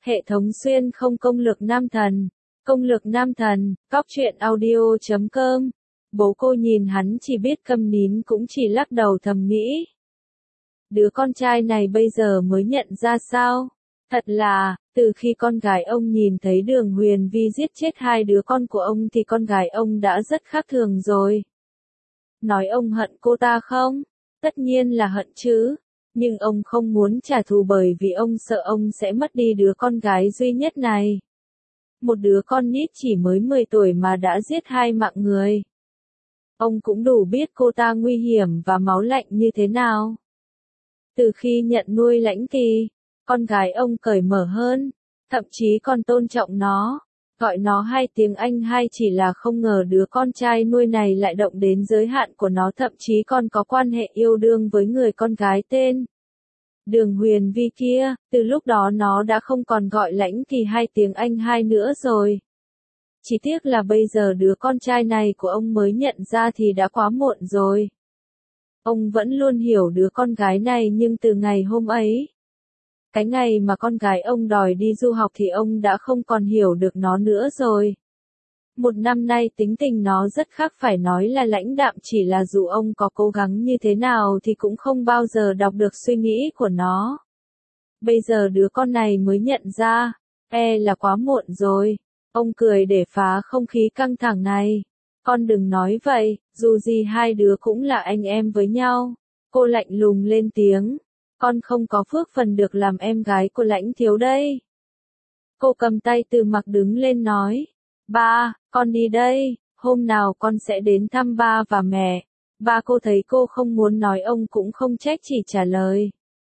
Hệ thống xuyên không công lược nam thần. Công lược nam thần, cóc truyện audio.com. Bố cô nhìn hắn chỉ biết câm nín cũng chỉ lắc đầu thầm nghĩ. Đứa con trai này bây giờ mới nhận ra sao? Thật là, từ khi con gái ông nhìn thấy Đường Huyền Vi giết chết hai đứa con của ông thì con gái ông đã rất khác thường rồi. Nói ông hận cô ta không? Tất nhiên là hận chứ. Nhưng ông không muốn trả thù bởi vì ông sợ ông sẽ mất đi đứa con gái duy nhất này. Một đứa con nít chỉ mới 10 tuổi mà đã giết hai mạng người. Ông cũng đủ biết cô ta nguy hiểm và máu lạnh như thế nào. Từ khi nhận nuôi Lãnh Kỳ, con gái ông cởi mở hơn, thậm chí còn tôn trọng nó, gọi nó hai tiếng anh hai, chỉ là không ngờ đứa con trai nuôi này lại động đến giới hạn của nó, thậm chí còn có quan hệ yêu đương với người con gái tên Đường Huyền Vi kia. Từ lúc đó nó đã không còn gọi Lãnh Kỳ hai tiếng anh hai nữa rồi. Chỉ tiếc là bây giờ đứa con trai này của ông mới nhận ra thì đã quá muộn rồi. Ông vẫn luôn hiểu đứa con gái này, nhưng từ ngày hôm ấy, cái ngày mà con gái ông đòi đi du học thì ông đã không còn hiểu được nó nữa rồi. Một năm nay tính tình nó rất khác, phải nói là lãnh đạm, chỉ là dù ông có cố gắng như thế nào thì cũng không bao giờ đọc được suy nghĩ của nó. Bây giờ đứa con này mới nhận ra, là quá muộn rồi. Ông cười để phá không khí căng thẳng này. Con đừng nói vậy, dù gì hai đứa cũng là anh em với nhau. Cô lạnh lùng lên tiếng. Con không có phước phần được làm em gái của Lãnh thiếu đây. Cô cầm tay Từ Mặc đứng lên nói. Ba, con đi đây, hôm nào con sẽ đến thăm ba và mẹ. Ba. Cô thấy cô không muốn nói, ông cũng không trách, chỉ trả lời.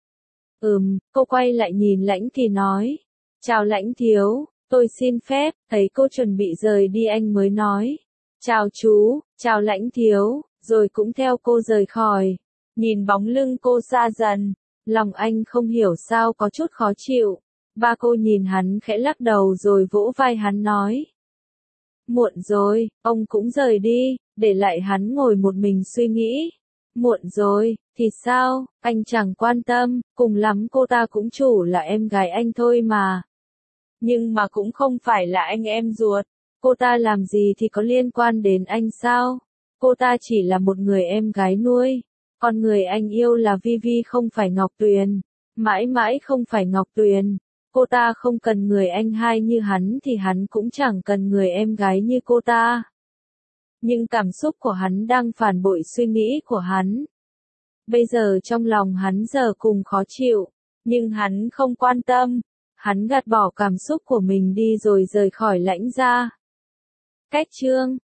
Cô quay lại nhìn Lãnh Kỳ nói. Chào Lãnh thiếu, tôi xin phép. Thấy cô chuẩn bị rời đi anh mới nói. Chào chú, chào Lãnh thiếu, rồi cũng theo cô rời khỏi. Nhìn bóng lưng cô xa dần, lòng anh không hiểu sao có chút khó chịu. Ba. Cô nhìn hắn khẽ lắc đầu rồi vỗ vai hắn nói. Muộn rồi, ông cũng rời đi, để lại hắn ngồi một mình suy nghĩ. Muộn rồi, thì sao, anh chẳng quan tâm, cùng lắm cô ta cũng chủ là em gái anh thôi mà. Nhưng mà cũng không phải là anh em ruột. Cô ta làm gì thì có liên quan đến anh sao? Cô ta chỉ là một người em gái nuôi. Còn người anh yêu là Vi Vi, không phải Ngọc Tuyền. Mãi mãi không phải Ngọc Tuyền. Cô ta không cần người anh hai như hắn thì hắn cũng chẳng cần người em gái như cô ta. Nhưng cảm xúc của hắn đang phản bội suy nghĩ của hắn. Bây giờ trong lòng hắn giờ cùng khó chịu. Nhưng hắn không quan tâm. Hắn gạt bỏ cảm xúc của mình đi rồi rời khỏi Lãnh gia. Cách chương